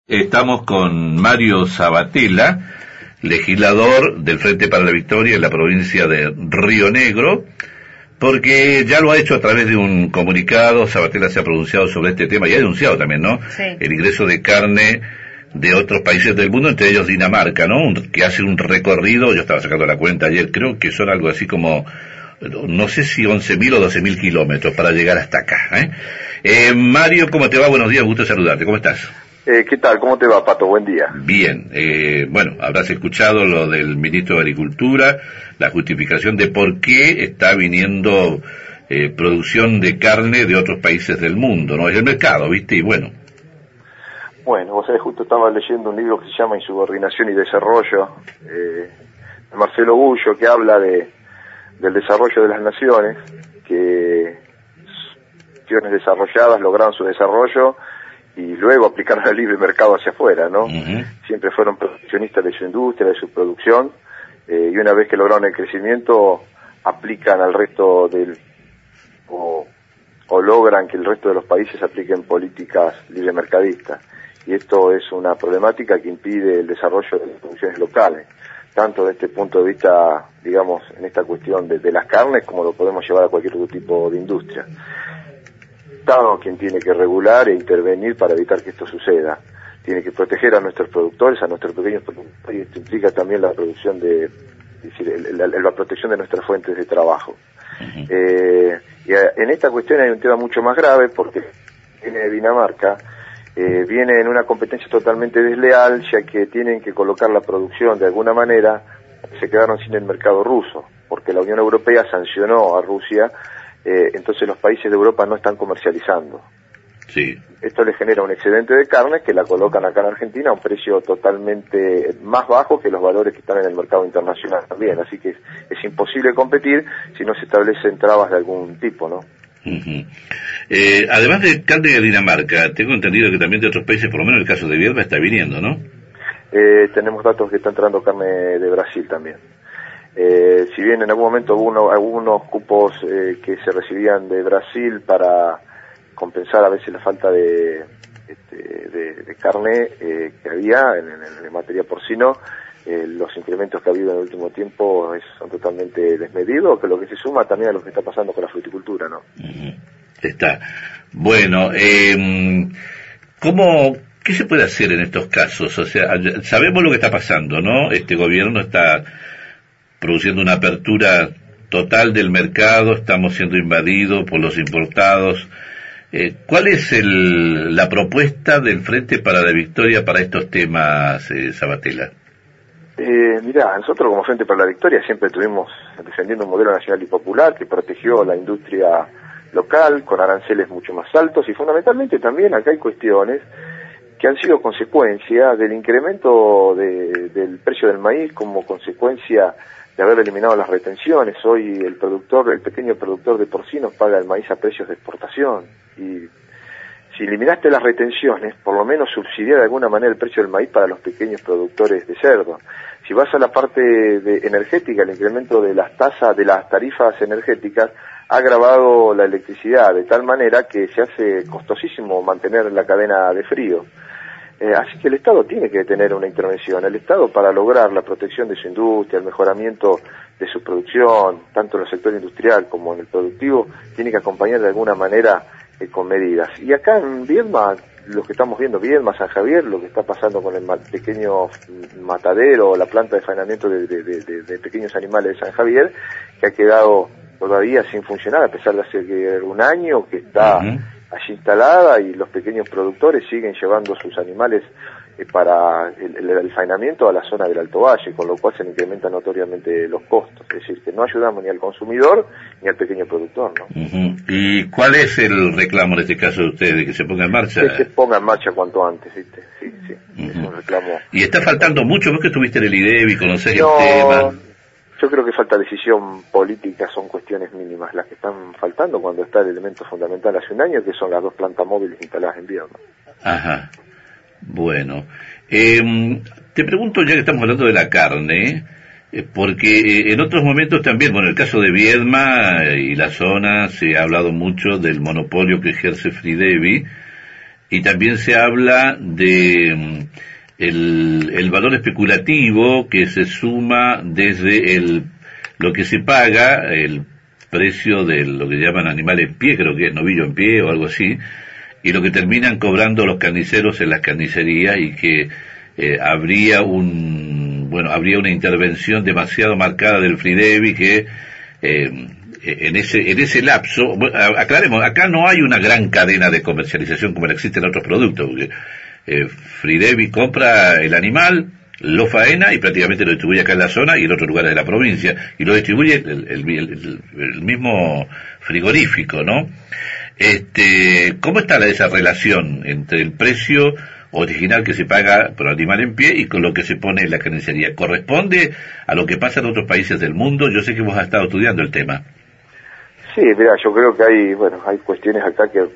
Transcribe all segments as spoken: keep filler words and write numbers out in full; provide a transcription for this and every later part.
Estamos con Mario Sabatella, legislador del Frente para la Victoria en la provincia de Río Negro, porque ya lo ha hecho a través de un comunicado. Sabatella se ha pronunciado sobre este tema y ha denunciado también, ¿no? Sí. El ingreso de carne de otros países del mundo, entre ellos Dinamarca, ¿no? Un, que hace un recorrido, yo estaba sacando la cuenta ayer, creo que son algo así como, no sé si once mil o doce mil kilómetros para llegar hasta acá, ¿eh? Eh, Mario, ¿cómo te va? Buenos días, gusto saludarte, ¿cómo estás? Eh, ¿Qué tal? ¿Cómo te va, Pato? Buen día. Bien, eh, bueno, habrás escuchado lo del ministro de Agricultura, la justificación de por qué está viniendo eh, producción de carne de otros países del mundo, ¿no? Es el mercado, ¿viste? Y bueno. Bueno, vos sabés, justo estaba leyendo un libro que se llama Insubordinación y Desarrollo, eh, de Marcelo Gullo, que habla de del desarrollo de las naciones, que naciones desarrolladas lograron su desarrollo y luego aplicaron el libre mercado hacia afuera, ¿no? Uh-huh. Siempre fueron proteccionistas de su industria, de su producción, eh, y una vez que lograron el crecimiento, aplican al resto del, o, o logran que el resto de los países apliquen políticas libre mercadistas. Y esto es una problemática que impide el desarrollo de las producciones locales, tanto desde este punto de vista, digamos, en esta cuestión de, de las carnes, como lo podemos llevar a cualquier otro tipo de industria. Estado quien tiene que regular e intervenir para evitar que esto suceda. Tiene que proteger a nuestros productores, a nuestros pequeños productores, y esto implica también la producción de, es decir, el, el, la protección de nuestras fuentes de trabajo. Uh-huh. Eh, y a, en esta cuestión hay un tema mucho más grave, porque viene de Dinamarca, eh, viene en una competencia totalmente desleal, ya que tienen que colocar la producción de alguna manera, se quedaron sin el mercado ruso, porque la Unión Europea sancionó a Rusia. Eh, entonces los países de Europa no están comercializando. Sí. Esto les genera un excedente de carne que la colocan acá en Argentina a un precio totalmente más bajo que los valores que están en el mercado internacional también. Así que es, es imposible competir si no se establecen trabas de algún tipo, ¿no? Uh-huh. Eh, además de carne de Dinamarca, tengo entendido que también de otros países, por lo menos el caso de Viedma, está viniendo, ¿no? Eh, tenemos datos que está entrando carne de Brasil también. Eh, si bien en algún momento hubo uno, algunos cupos eh, que se recibían de Brasil para compensar a veces la falta de, este, de, de carne eh, que había en, en, en materia porcino, eh, los incrementos que ha habido en el último tiempo es, son totalmente desmedidos, que lo que se suma también a lo que está pasando con la fruticultura, ¿no? Uh-huh. Está. Bueno, eh, ¿cómo, qué se puede hacer en estos casos? O sea, sabemos lo que está pasando, ¿no? Este gobierno está produciendo una apertura total del mercado, estamos siendo invadidos por los importados. Eh, ¿Cuál es el, la propuesta del Frente para la Victoria para estos temas, eh, Sabatella? Eh, mirá, nosotros como Frente para la Victoria siempre estuvimos defendiendo un modelo nacional y popular que protegió la industria local con aranceles mucho más altos, y fundamentalmente también acá hay cuestiones que han sido consecuencia del incremento de, del precio del maíz como consecuencia de haber eliminado las retenciones. Hoy el productor, el pequeño productor de porcinos paga el maíz a precios de exportación, y si eliminaste las retenciones, por lo menos subsidiar de alguna manera el precio del maíz para los pequeños productores de cerdo. Si vas a la parte de energética, el incremento de las tasas, de las tarifas energéticas, ha agravado la electricidad de tal manera que se hace costosísimo mantener la cadena de frío. Eh, así que el Estado tiene que tener una intervención. El Estado, para lograr la protección de su industria, el mejoramiento de su producción, tanto en el sector industrial como en el productivo, tiene que acompañar de alguna manera eh, con medidas. Y acá en Viedma, lo que estamos viendo, Viedma, San Javier, lo que está pasando con el ma- pequeño matadero, la planta de faenamiento de, de, de, de pequeños animales de San Javier, que ha quedado todavía sin funcionar, a pesar de hace un año que está uh-huh. allí instalada, y los pequeños productores siguen llevando sus animales eh, para el, el, el faenamiento a la zona del Alto Valle, con lo cual se incrementan notoriamente los costos. Es decir, que no ayudamos ni al consumidor ni al pequeño productor, ¿no? Uh-huh. ¿Y cuál es el reclamo en este caso de ustedes, de que se ponga en marcha? Que se ponga en marcha cuanto antes, ¿viste? Sí, sí, uh-huh. Es un reclamo. ¿Y está faltando mucho? ¿Vos que estuviste en el IDEBI, conocés no, el tema? Yo creo que falta decisión política, son cuestiones mínimas las que están faltando cuando está el elemento fundamental hace un año, que son las dos plantas móviles instaladas en Viedma. Ajá. Bueno, eh, te pregunto, ya que estamos hablando de la carne, eh, porque en otros momentos también, bueno, en el caso de Viedma y la zona, se ha hablado mucho del monopolio que ejerce Fridevi, y también se habla de el, el valor especulativo que se suma desde el lo que se paga, el precio de lo que llaman animal en pie, creo que es novillo en pie o algo así, y lo que terminan cobrando los carniceros en las carnicerías, y que eh, habría un bueno habría una intervención demasiado marcada del Fridevi que eh, en ese en ese lapso, bueno, aclaremos, acá no hay una gran cadena de comercialización como la existe en otros productos, porque eh, Fridevi compra el animal, lo faena y prácticamente lo distribuye acá en la zona y en otros lugares de la provincia, y lo distribuye el, el, el, el mismo frigorífico, ¿no? Este, ¿cómo está la, esa relación entre el precio original que se paga por animal en pie y con lo que se pone en la carnicería? ¿Corresponde a lo que pasa en otros países del mundo? Yo sé que vos has estado estudiando el tema. Sí, mira, yo creo que hay, bueno, hay cuestiones acá que,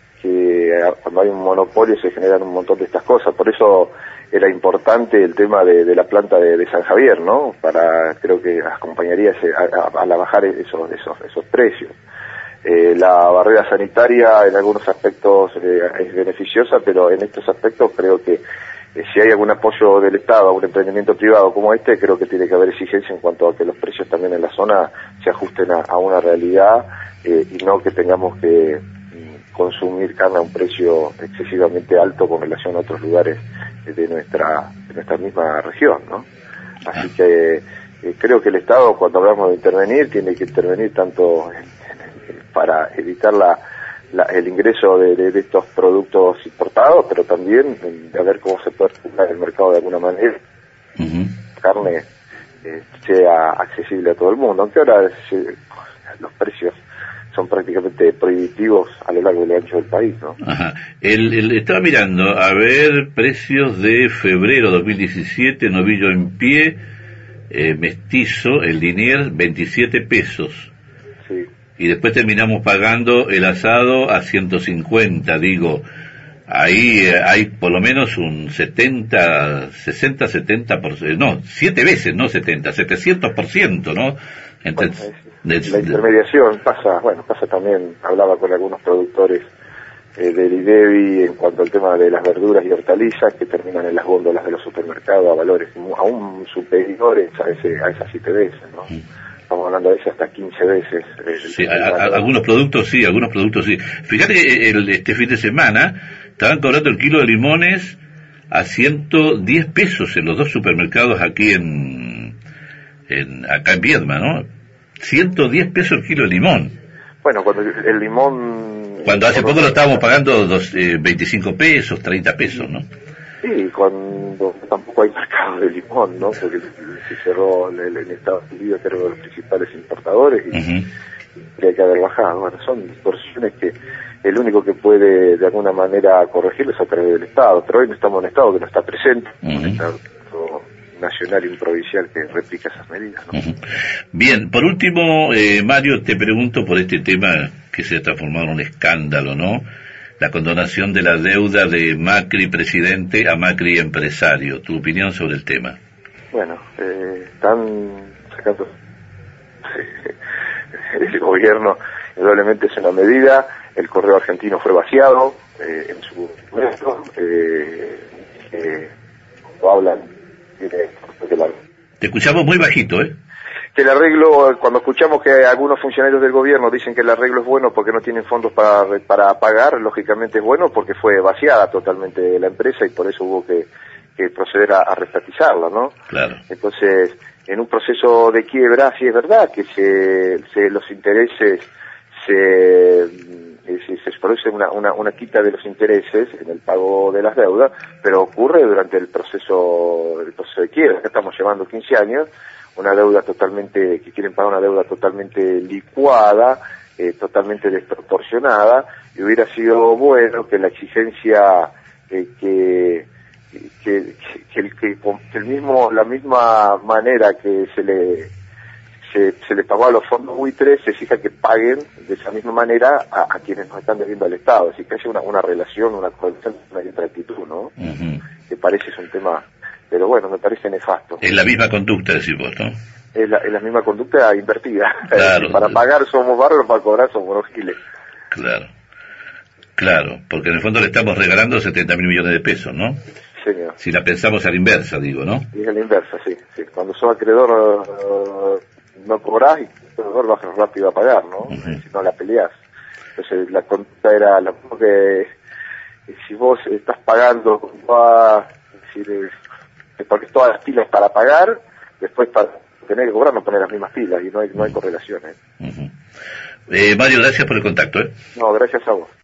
que cuando hay un monopolio se generan un montón de estas cosas, por eso era importante el tema de, de la planta de, de San Javier, ¿no? Para, creo que acompañaría ese, a, a, a bajar esos, esos, esos precios. Eh, la barrera sanitaria en algunos aspectos eh, es beneficiosa, pero en estos aspectos creo que eh, si hay algún apoyo del Estado a un emprendimiento privado como este, creo que tiene que haber exigencia en cuanto a que los precios también en la zona se ajusten a, a una realidad eh, y no que tengamos que mm, consumir carne a un precio excesivamente alto con relación a otros lugares de nuestra de nuestra misma región, ¿no? Así que eh, creo que el Estado, cuando hablamos de intervenir, tiene que intervenir tanto en, en, para evitar la, la, el ingreso de, de, de estos productos importados, pero también en, de ver cómo se puede regular el mercado de alguna manera. Uh-huh. Carne eh, sea accesible a todo el mundo, aunque ahora eh, los precios son prácticamente prohibitivos a lo largo y ancho del país, ¿no? Ajá. El, el, estaba mirando, a ver, precios de febrero dos mil diecisiete, novillo en pie, eh, mestizo, el Liniers, veintisiete pesos. Sí. Y después terminamos pagando el asado a ciento cincuenta, digo, ahí eh, hay por lo menos un setenta, sesenta, setenta por ciento, no, siete veces, no setenta, setecientos por ciento, ¿no? Entonces, bueno, es, la intermediación pasa, bueno, pasa también, hablaba con algunos productores eh, del IDEVI en cuanto al tema de las verduras y hortalizas que terminan en las góndolas de los supermercados a valores aún superiores a, ese, a esas siete veces, ¿no? Mm. Estamos hablando de veces hasta quince veces. Eh, sí, a, a, algunos productos sí, algunos productos sí. Fíjate que el, este fin de semana estaban cobrando el kilo de limones a ciento diez pesos en los dos supermercados aquí en, en acá en Viedma, ¿no? ciento diez pesos el kilo de limón. Bueno, cuando el limón... Cuando hace poco lo estábamos pagando dos, eh, veinticinco pesos, treinta pesos, ¿no? Sí, cuando tampoco hay mercado de limón, ¿no? Porque se cerró en, en Estados Unidos, que era uno de los principales importadores, y, uh-huh. y hay que haber bajado. Bueno, son distorsiones que el único que puede de alguna manera corregirlo es a través del Estado, pero hoy no estamos en un Estado que no está presente, uh-huh. un Estado nacional y un provincial que replica esas medidas, ¿no? Uh-huh. Bien, por último, eh, Mario, te pregunto por este tema que se ha transformado en un escándalo, ¿no? La condonación de la deuda de Macri presidente a Macri empresario. ¿Tu opinión sobre el tema? Bueno, eh, están sacando... el gobierno indudablemente es una medida, el correo argentino fue vaciado eh, en su momento, eh, eh, cuando hablan... De la... Te escuchamos muy bajito, ¿eh? Que el arreglo, cuando escuchamos que algunos funcionarios del gobierno dicen que el arreglo es bueno porque no tienen fondos para para pagar, lógicamente es bueno porque fue vaciada totalmente la empresa y por eso hubo que, que proceder a, a restatizarla, ¿no? Claro. Entonces, en un proceso de quiebra, sí es verdad que se, se los intereses se... Si se produce una, una, una quita de los intereses en el pago de las deudas, pero ocurre durante el proceso, el proceso de quiebra. Acá estamos llevando quince años, una deuda totalmente, que quieren pagar una deuda totalmente licuada, eh, totalmente desproporcionada, y hubiera sido bueno que la exigencia eh, que, que, que, el, que, que el mismo, la misma manera que se le Se, se le pagó a los fondos buitres, se exija que paguen de esa misma manera a, a quienes nos están debiendo al Estado, así que haya una, una relación, una conexión, una actitud, ¿no? Uh-huh. Que parece es un tema, pero bueno, me parece nefasto. Es la misma conducta, decís vos, ¿no? Es la, es la misma conducta invertida. Claro. Para pagar somos bárbaros, para cobrar somos unos giles. Claro. Claro, porque en el fondo le estamos regalando setenta mil millones de pesos, ¿no? Señor. Si la pensamos a la inversa, digo, ¿no? Y es a la inversa, sí. sí. Cuando sos acreedor uh, no cobrás y el acreedor vas rápido a pagar, ¿no? Uh-huh. Si no la peleás. Entonces la conta era lo mismo que si vos estás pagando con todas, es decir, eh, porque todas las pilas para pagar, después para tener que cobrar no poner las mismas pilas y no hay, no hay correlaciones. Uh-huh. eh, Mario, gracias por el contacto. ¿eh? No, gracias a vos.